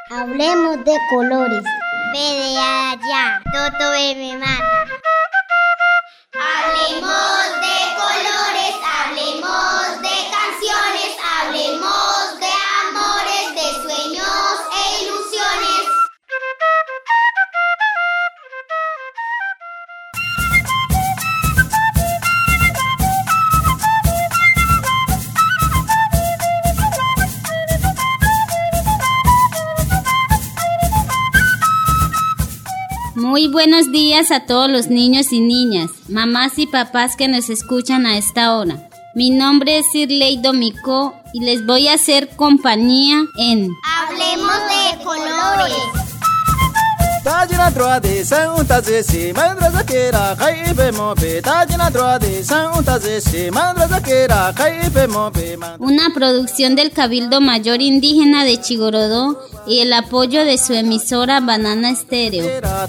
Hablemos de colores. Ve de allá, Toto me mata. Hablemos de colores, hablemos de canciones, hablemos de amores, de sueños e ilusiones. Muy buenos días a todos los niños y niñas, mamás y papás que nos escuchan a esta hora. Mi nombre es Sirley Domicó y les voy a hacer compañía en Hablemos de colores. Tajina droit de Saint-Untazesi, Madra Zakera, Kaife Mope, Tajina droit de Saint-Untazesi, Madra Zakera, Kaife Mope. Una producción del Cabildo Mayor Indígena de Chigorodó y el apoyo de su emisora Banana Estéreo.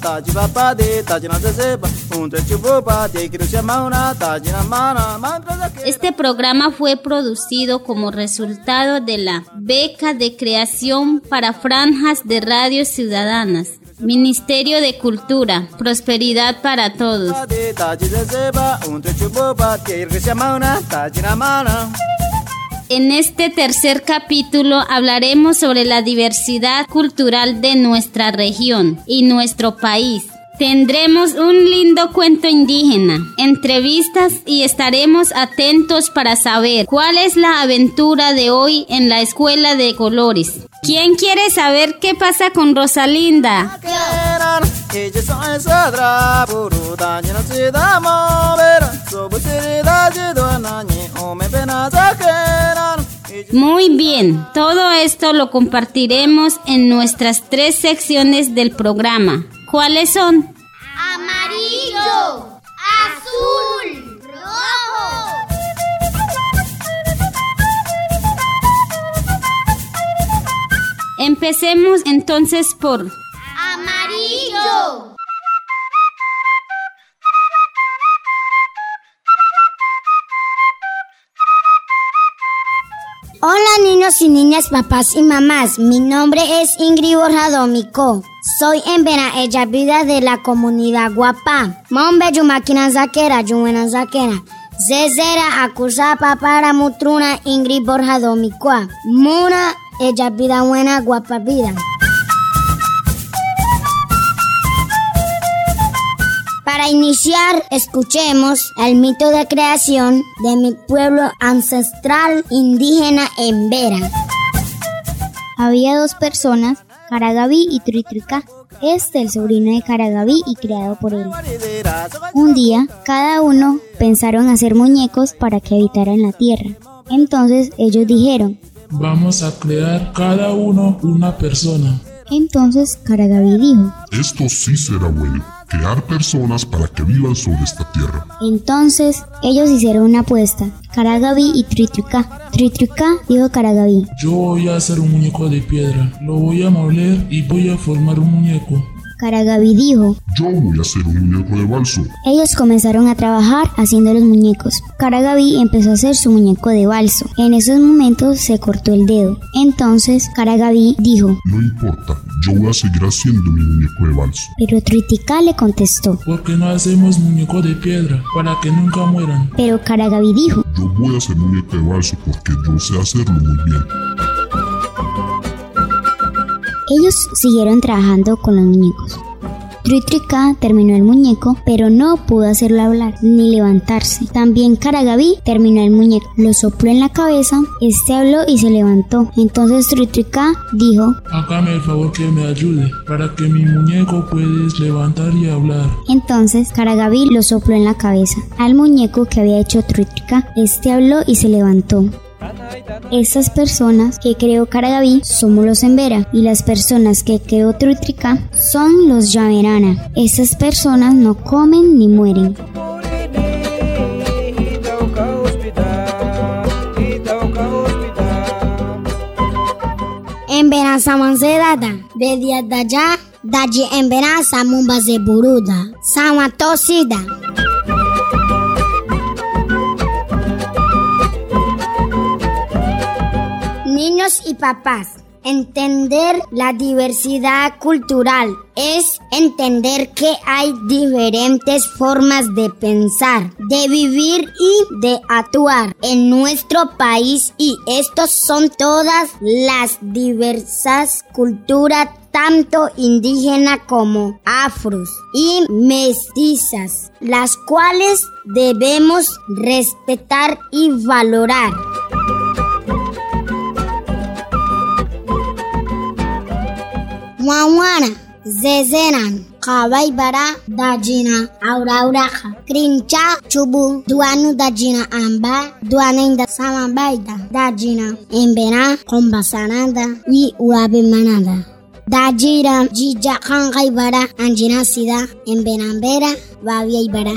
Este programa fue producido como resultado de la Beca de Creación para Franjas de Radio Ciudadanas, Ministerio de Cultura, Prosperidad para Todos. En este tercer capítulo hablaremos sobre la diversidad cultural de nuestra región y nuestro país. Tendremos un lindo cuento indígena, entrevistas y estaremos atentos para saber cuál es la aventura de hoy en la Escuela de Colores. ¿Quién quiere saber qué pasa con Rosalinda? Muy bien, todo esto lo compartiremos en nuestras 3 secciones del programa. ¿Cuáles son? Amarillo, azul, rojo. Empecemos entonces por Amarillo. Hola niños y niñas, papás y mamás. Mi nombre es Ingrid Borja Domicó. Soy embera ella vida de la comunidad Guapá. Mombe yumakina zakera, yuena zakera. Zezera acusa papara mutruna Ingrid Borja Domicó. Muna ella vida buena guapa vida. Para iniciar, escuchemos el mito de creación de mi pueblo ancestral indígena Embera. Había 2 personas, Caragaví y Truitruca. Este el sobrino de Caragaví y criado por él. Un día, cada uno pensaron hacer muñecos para que habitaran la tierra. Entonces ellos dijeron: vamos a crear cada uno una persona. Entonces Caragaví dijo: esto sí será bueno, crear personas para que vivan sobre esta tierra. Entonces ellos hicieron una apuesta, Caragaví y Truitruca. Truitruca dijo a Caragaví: yo voy a hacer un muñeco de piedra, lo voy a moler y voy a formar un muñeco. Caragaví dijo: yo voy a hacer un muñeco de balso. Ellos comenzaron a trabajar haciendo los muñecos. Caragaví empezó a hacer su muñeco de balso. En esos momentos se cortó el dedo. Entonces Caragaví dijo: no importa, yo voy a seguir haciendo mi muñeco de balso. Pero Truitruca le contestó: ¿por qué no hacemos muñeco de piedra para que nunca mueran? Pero Caragaví dijo: yo voy a hacer muñeco de balso porque yo sé hacerlo muy bien. Ellos siguieron trabajando con los muñecos. Truitruca terminó el muñeco, pero no pudo hacerlo hablar ni levantarse. También Caragaví terminó el muñeco, lo sopló en la cabeza, este habló y se levantó. Entonces Truitruca dijo: hágame el favor que me ayude, para que mi muñeco puedes levantar y hablar. Entonces Caragaví lo sopló en la cabeza al muñeco que había hecho Truitruca, este habló y se levantó. Estas personas que creó Caragaví somos los Embera y las personas que creó Truitruca son los Yamerana. Estas personas no comen ni mueren. Embera samanzedada, bedia daya, daji embera samumba zeburuda, samatosida. Niños y papás, Entender la diversidad cultural es entender que hay diferentes formas de pensar, de vivir y de actuar en nuestro país, y estos son todas las diversas culturas, tanto indígenas como afros y mestizas, las cuales debemos respetar y valorar. Wawana, Zezenan, Kawaibara, Dajina, Aurauraja, Krincha, Chubu, Duanu Dajina Amba, Duanenda Samabaida, Dajina, Embena, Kombasananda, y Uabimanada. Dajira, Jija Kangaibara, Anjina Sida, Embenambera, Babiaibara.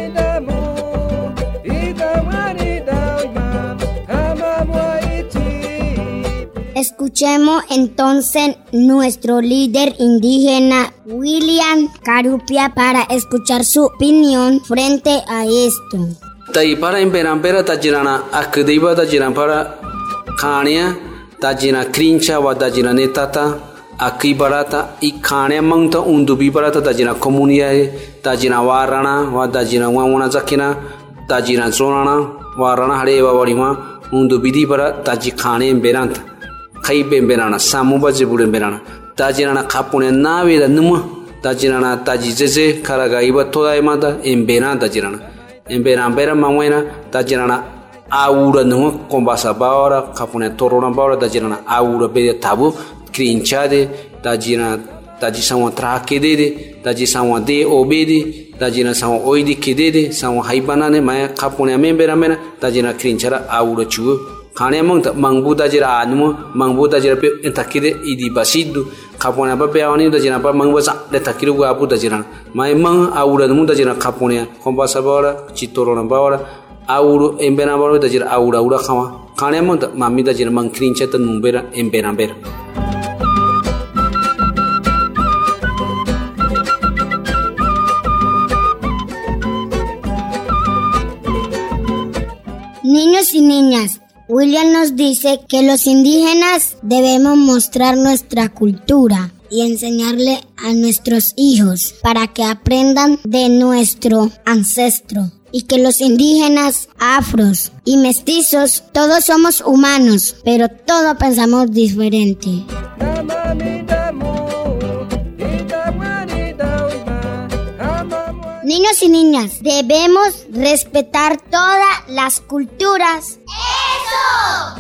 Escuchemos entonces nuestro líder indígena William Carupia para escuchar su opinión frente a esto. Para Embenambera tajirana akdiba tajiran para Kania tajina Krincha wa tajina netata akibarata i Kania mangta undubi barata tajina komunia tajina warana wa tajina wanguna zakina tajina zonana warana hareva warima undubi bara taji Kania Embenanta Kai Bemberana, Samuba Zibulemberana, Tajirana Capone Navi, the Numa, Tajirana Tajizeze, Karagaiba, Todaimata, Embena Tajirana, Embenambera Mawena, Tajirana Aura Numa, Combasa Baura, Capone Torona Baura, Tajirana Aura Bede Tabu, Crinchade, Tajina Tajisawa Trakede, Tajisawa de Obedi, Tajina Sawa Oidi Kedede, Sawa Haibanane, Maya Capone Memberamena, Tajina Crinchara Aura Chu. Kane mangbu dajira anmu mangbu dajira pe entakide idi basidu kapone ba pe awani dajira pa mangbu sa de takiru ga apu dajira mai mang aura mu dajira kapone komba sabara chitoro na bawara auru embena bawara dajira aura khawa kane mami dajira mang krincha ta numbera embena ber. Niños y niñas, William nos dice que los indígenas debemos mostrar nuestra cultura y enseñarle a nuestros hijos para que aprendan de nuestro ancestro. Y que los indígenas, afros y mestizos, todos somos humanos, pero todos pensamos diferente. Niños y niñas, debemos respetar todas las culturas. ¡Eso!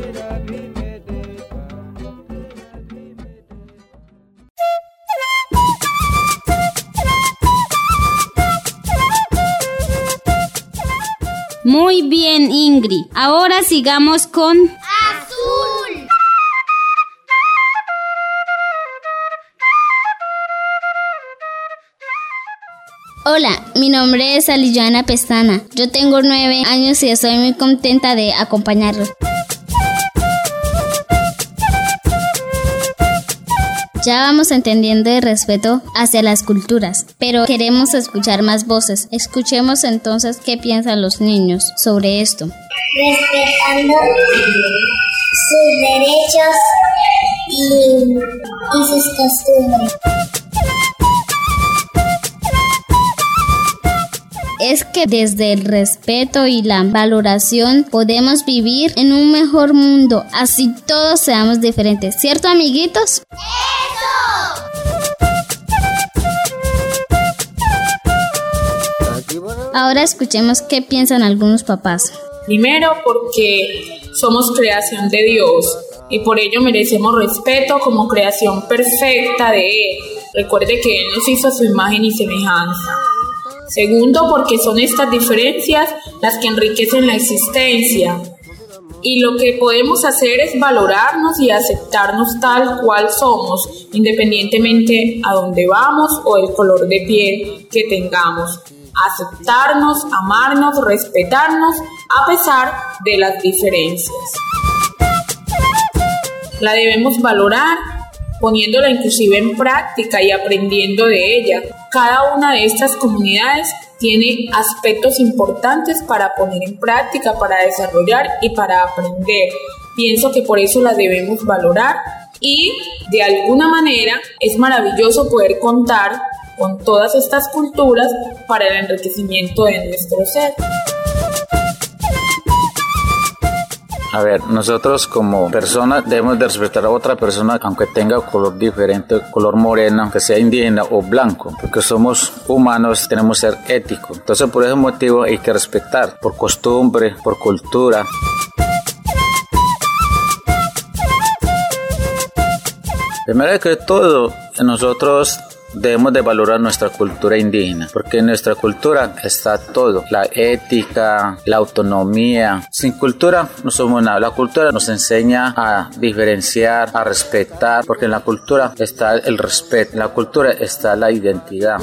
Muy bien, Ingrid. Ahora sigamos con ¡Azul! Hola, mi nombre es Aliyana Pestana. Yo tengo 9 años y estoy muy contenta de acompañarlos. Ya vamos entendiendo el respeto hacia las culturas, pero queremos escuchar más voces. Escuchemos entonces qué piensan los niños sobre esto. Respetando sus derechos y sus costumbres. Es que desde el respeto y la valoración podemos vivir en un mejor mundo, así todos seamos diferentes, ¿cierto, amiguitos? Ahora escuchemos qué piensan algunos papás. Primero, porque somos creación de Dios y por ello merecemos respeto como creación perfecta de Él. Recuerde que Él nos hizo a su imagen y semejanza. Segundo, porque son estas diferencias las que enriquecen la existencia. Y lo que podemos hacer es valorarnos y aceptarnos tal cual somos, independientemente a dónde vamos o el color de piel que tengamos. Aceptarnos, amarnos, respetarnos a pesar de las diferencias. La debemos valorar poniéndola inclusive en práctica y aprendiendo de ella. Cada una de estas comunidades tiene aspectos importantes para poner en práctica, para desarrollar y para aprender. Pienso que por eso la debemos valorar Y de alguna manera es maravilloso poder contar con todas estas culturas para el enriquecimiento de nuestro ser. A ver, nosotros como personas debemos de respetar a otra persona aunque tenga color diferente, color moreno, que sea indígena o blanco, porque somos humanos, tenemos que ser éticos. Entonces por ese motivo hay que respetar, por costumbre, por cultura. Primero que todo, nosotros debemos de valorar nuestra cultura indígena, porque en nuestra cultura está todo, la ética, la autonomía. Sin cultura no somos nada. La cultura nos enseña a diferenciar, a respetar, porque en la cultura está el respeto, en la cultura está la identidad.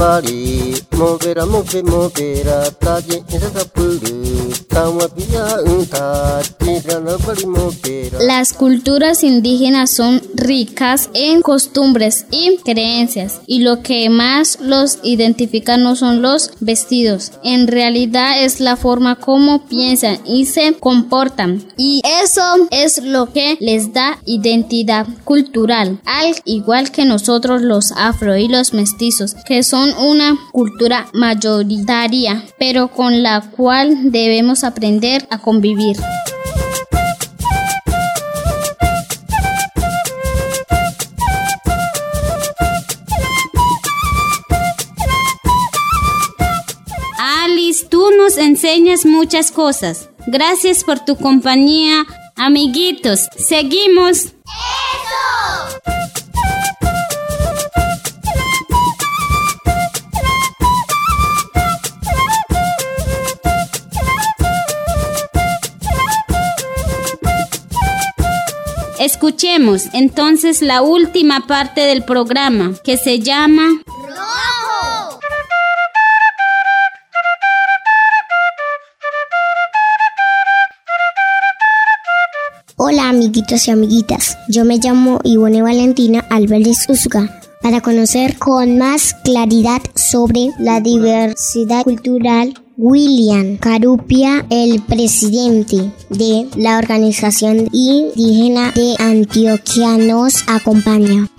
Las culturas indígenas son ricas en costumbres y creencias, y lo que más los identifica no son los vestidos, en realidad es la forma como piensan y se comportan, y eso es lo que les da identidad cultural, al igual que nosotros los afro y los mestizos, que son una cultura mayoritaria, pero con la cual debemos aprender a convivir. Tú nos enseñas muchas cosas. Gracias por tu compañía, amiguitos. Seguimos. ¡Eso! Escuchemos entonces la última parte del programa, que se llama ¡Rojo! Hola amiguitos y amiguitas, yo me llamo Ivone Valentina Álvarez Usuga. Para conocer con más claridad sobre la diversidad cultural, William Carupia, el presidente de la Organización Indígena de Antioquia, nos acompaña.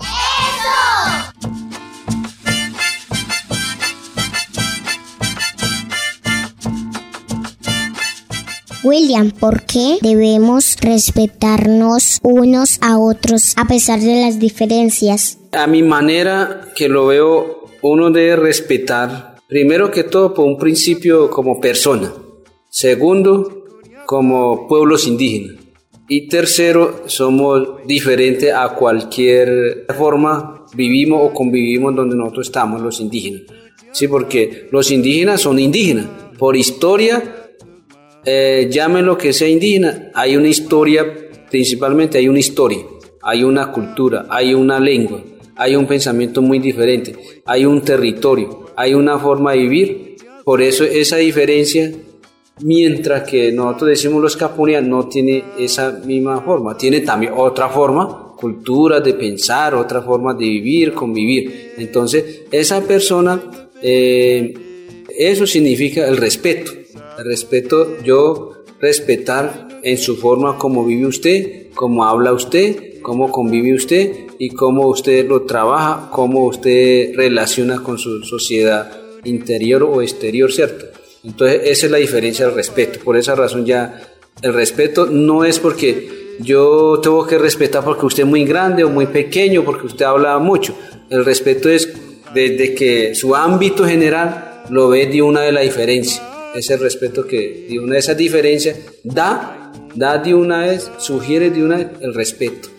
William, ¿por qué debemos respetarnos unos a otros a pesar de las diferencias? A mi manera que lo veo, uno debe respetar, primero que todo, por un principio como persona. Segundo, como pueblos indígenas. Y tercero, somos diferentes a cualquier forma vivimos o convivimos donde nosotros estamos, los indígenas. Sí, porque los indígenas son indígenas. Por historia, llamen lo que sea indígena, hay una historia, principalmente hay una historia, hay una cultura, hay una lengua, hay un pensamiento muy diferente, hay un territorio, hay una forma de vivir. Por eso esa diferencia, mientras que nosotros decimos los capuneas, no tiene esa misma forma, tiene también otra forma, cultura de pensar, otra forma de vivir, convivir. Entonces esa persona, eso significa el respeto. El respeto, yo respetar en su forma como vive usted, cómo habla usted, cómo convive usted y cómo usted lo trabaja, cómo usted relaciona con su sociedad interior o exterior, ¿cierto? Entonces esa es la diferencia del respeto. Por esa razón ya el respeto no es porque yo tengo que respetar porque usted es muy grande o muy pequeño, porque usted habla mucho. El respeto es desde que su ámbito general lo ve de una de las diferencias. Ese respeto que de una de esas diferencias da de una vez, sugiere de una vez el respeto.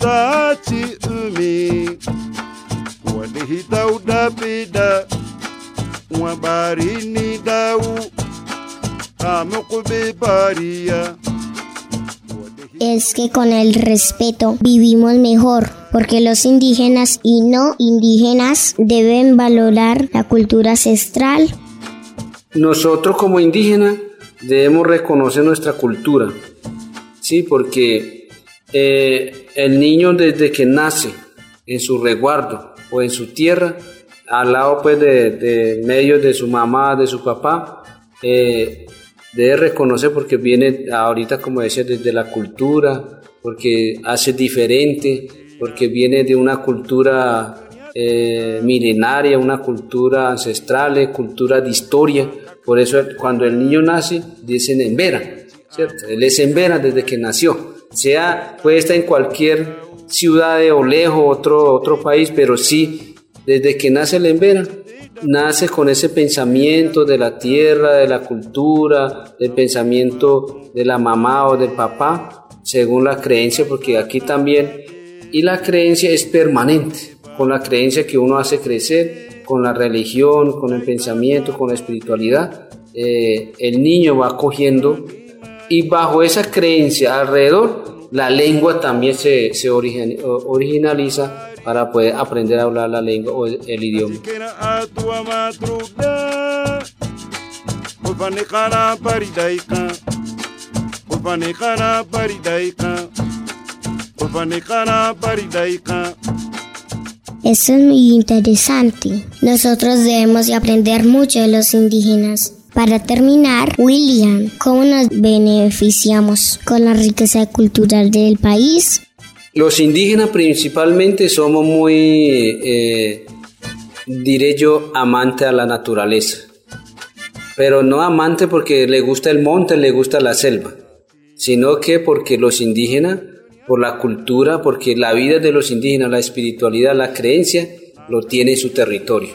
Es que con el respeto vivimos mejor, porque los indígenas y no indígenas deben valorar la cultura ancestral. Nosotros como indígenas debemos reconocer nuestra cultura, sí, porque el niño desde que nace en su resguardo o en su tierra, al lado pues de medio de su mamá, de su papá, debe reconocer porque viene ahorita, como decía, desde la cultura, porque hace diferente, porque viene de una cultura milenaria, una cultura ancestral, cultura de historia. Por eso cuando el niño nace, dicen Embera, ¿cierto? Él es Embera desde que nació. Puede estar en cualquier ciudad o lejos, otro país, pero sí, desde que nace el Embera, nace con ese pensamiento de la tierra, de la cultura, del pensamiento de la mamá o del papá, según la creencia, porque aquí también, y la creencia es permanente, con la creencia que uno hace crecer, con la religión, con el pensamiento, con la espiritualidad, el niño va cogiendo, y bajo esa creencia alrededor, la lengua también se originaliza para poder aprender a hablar la lengua o el idioma. Eso es muy interesante. Nosotros debemos de aprender mucho de los indígenas. Para terminar, William, ¿cómo nos beneficiamos con la riqueza cultural del país? Los indígenas principalmente somos muy, diré yo, amantes a la naturaleza. Pero no amante porque le gusta el monte, le gusta la selva, sino que porque los indígenas, por la cultura, porque la vida de los indígenas, la espiritualidad, la creencia, lo tiene en su territorio,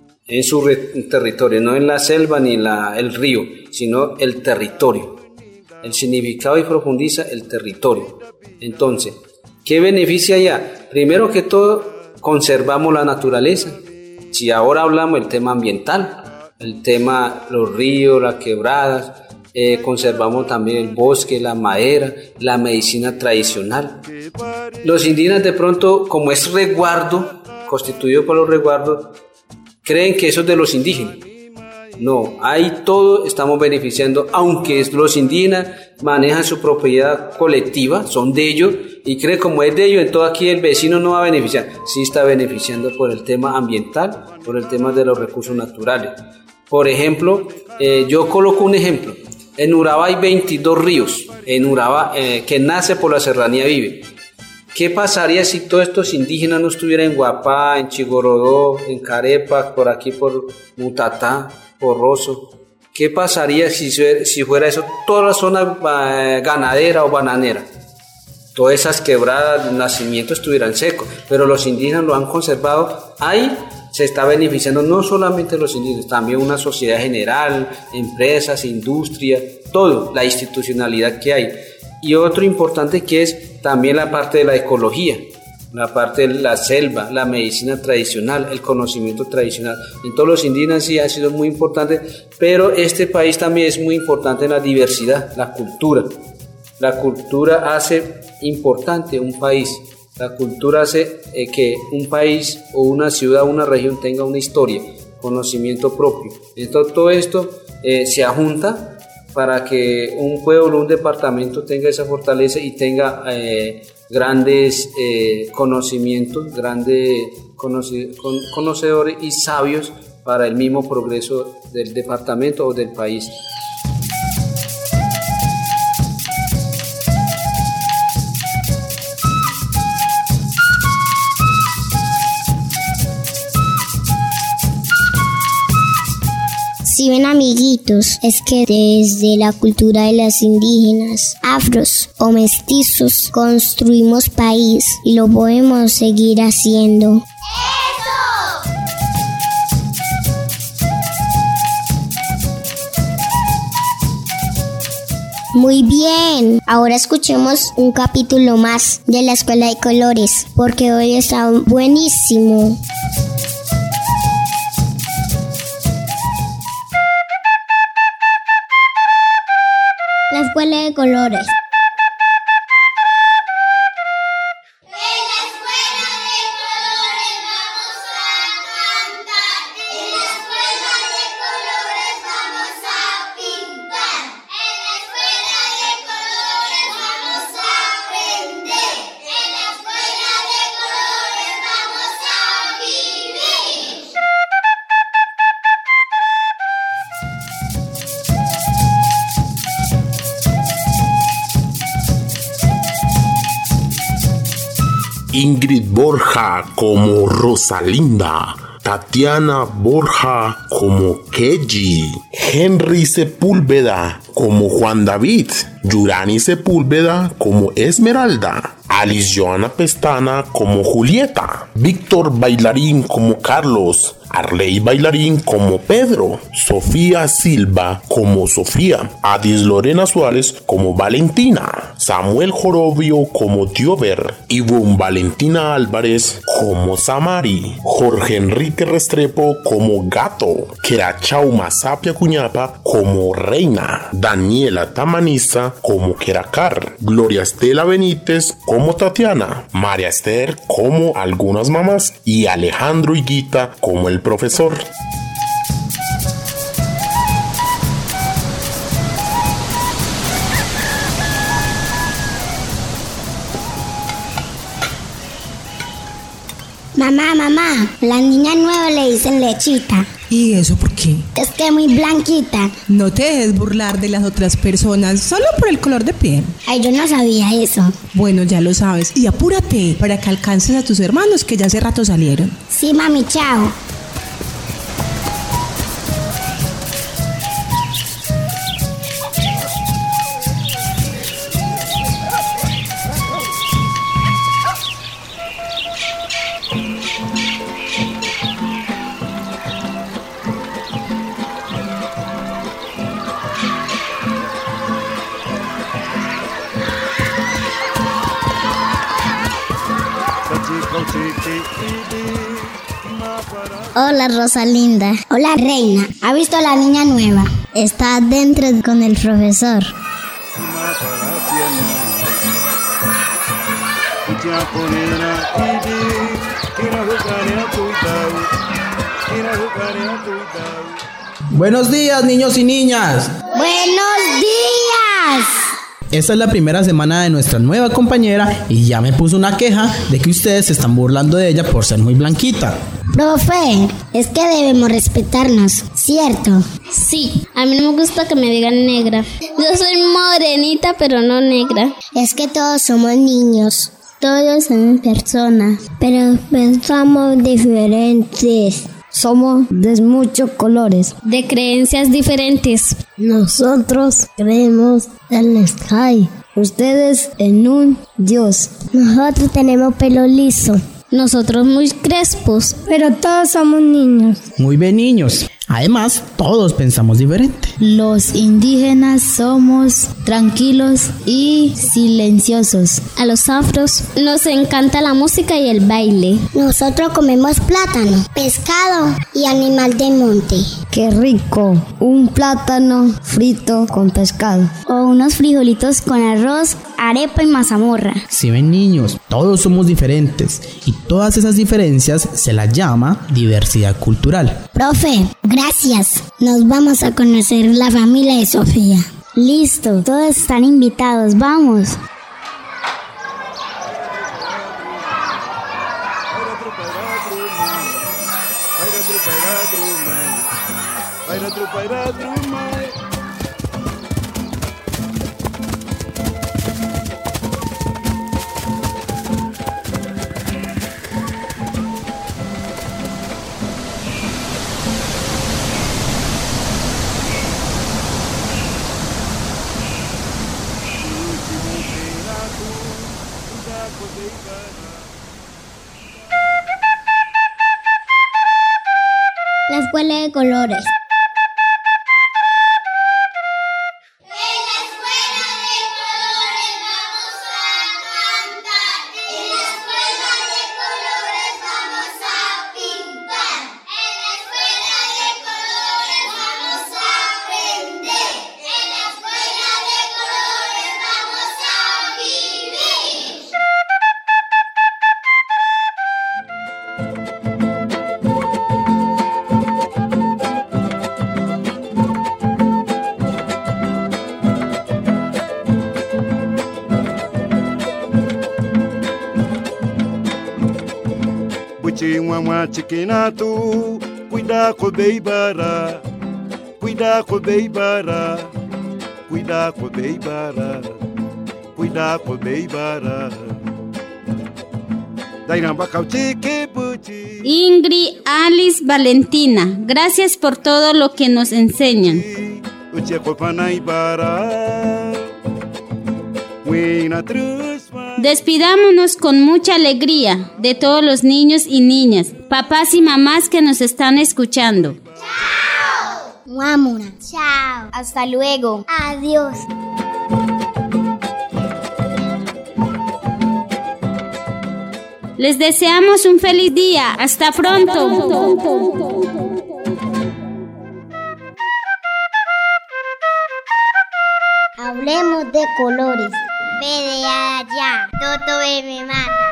no en la selva ni el río, sino el territorio. El significado y profundiza el territorio. Entonces, ¿qué beneficia allá? Primero que todo, conservamos la naturaleza. Si ahora hablamos del tema ambiental, el tema los ríos, las quebradas, conservamos también el bosque, la madera, la medicina tradicional. Los indígenas de pronto, como es resguardo, constituido por los resguardos, creen que eso es de los indígenas. No, ahí todo estamos beneficiando, aunque los indígenas manejan su propiedad colectiva, son de ellos, y creen como es de ellos, entonces aquí el vecino no va a beneficiar. Sí está beneficiando por el tema ambiental, por el tema de los recursos naturales. Por ejemplo, yo coloco un ejemplo. En Urabá hay 22 ríos, en Urabá, que nace por la serranía Vive. ¿Qué pasaría si todos estos indígenas no estuvieran en Guapá, en Chigorodó, en Carepa, por aquí por Mutatá, por Rosso? ¿Qué pasaría si fuera eso toda la zona ganadera o bananera? Todas esas quebradas, nacimientos estuvieran secos, pero los indígenas lo han conservado. Ahí se está beneficiando no solamente los indígenas, también una sociedad general, empresas, industria, todo, la institucionalidad que hay. Y otro importante que es también la parte de la ecología, la parte de la selva, la medicina tradicional, el conocimiento tradicional. En todos los indígenas sí ha sido muy importante, pero este país también es muy importante en la diversidad, la cultura. La cultura hace importante un país. La cultura hace que un país o una ciudad o una región tenga una historia, conocimiento propio. Entonces todo esto se ajunta para que un pueblo, un departamento tenga esa fortaleza y tenga grandes conocimientos, grandes conocedores y sabios para el mismo progreso del departamento o del país. Si ven, amiguitos, es que desde la cultura de las indígenas, afros o mestizos, construimos país y lo podemos seguir haciendo. Muy bien, ahora escuchemos un capítulo más de la Escuela de Colores, porque hoy está buenísimo. La Escuela de Colores. Ingrid Borja como Rosalinda, Tatiana Borja como Keji, Henry Sepúlveda como Juan David, Yurani Sepúlveda como Esmeralda, Alice Joana Pestana como Julieta, Víctor Bailarín como Carlos, Arley Bailarín como Pedro, Sofía Silva como Sofía, Adis Lorena Suárez como Valentina, Samuel Jorobio como Diover, Ivonne Valentina Álvarez como Samari, Jorge Enrique Restrepo como Gato, Querachauma Sapia Cuñapa como Reina, Daniela Tamaniza como Queracar, Gloria Estela Benítez como Tatiana, María Esther como Algunas Mamás y Alejandro Higuita como el profesor. Mamá, la niña nueva le dicen Lechita. ¿Y eso por qué? Es que es muy blanquita. No te dejes burlar de las otras personas solo por el color de piel. Ay, yo no sabía eso. Bueno, ya lo sabes. Y apúrate para que alcances a tus hermanos que ya hace rato salieron. Sí, mami, chao. Hola, Rosalinda. Hola, Reina. ¿Ha visto a la niña nueva? Está adentro con el profesor. Buenos días, niños y niñas. ¡Buenos días! Esta es la primera semana de nuestra nueva compañera y ya me puso una queja de que ustedes se están burlando de ella por ser muy blanquita. Profe, es que debemos respetarnos, ¿cierto? Sí, a mí no me gusta que me digan negra. Yo soy morenita, pero no negra. Es que todos somos niños. Todos somos personas, pero pensamos diferentes. Somos de muchos colores, de creencias diferentes. Nosotros creemos en el Sky, ustedes en un Dios. Nosotros tenemos pelo liso, nosotros muy crespos, pero todos somos niños. Muy bien, niños. Además, todos pensamos diferente. Los indígenas somos tranquilos y silenciosos. A los afros nos encanta la música y el baile. Nosotros comemos plátano, pescado y animal de monte. ¡Qué rico! Un plátano frito con pescado. O unos frijolitos con arroz, arepa y mazamorra. Si ven, niños, todos somos diferentes y todas esas diferencias se las llama diversidad cultural. Profe, gracias. Nos vamos a conocer la familia de Sofía. Listo, todos están invitados, vamos. La escuela de colores. Mwa chiquinatu, cuida com beibara, cuida com beibara, cuida com beibara, cuida com beibara. Ingrid, Alice, Valentina, gracias por todo lo que nos enseñan. Despidámonos con mucha alegría de todos los niños y niñas, papás y mamás que nos están escuchando. ¡Chao! Muamuna. Chao. Hasta luego. Adiós. Les deseamos un feliz día. Hasta pronto. Hablemos de colores. Ve de allá, Toto me mata.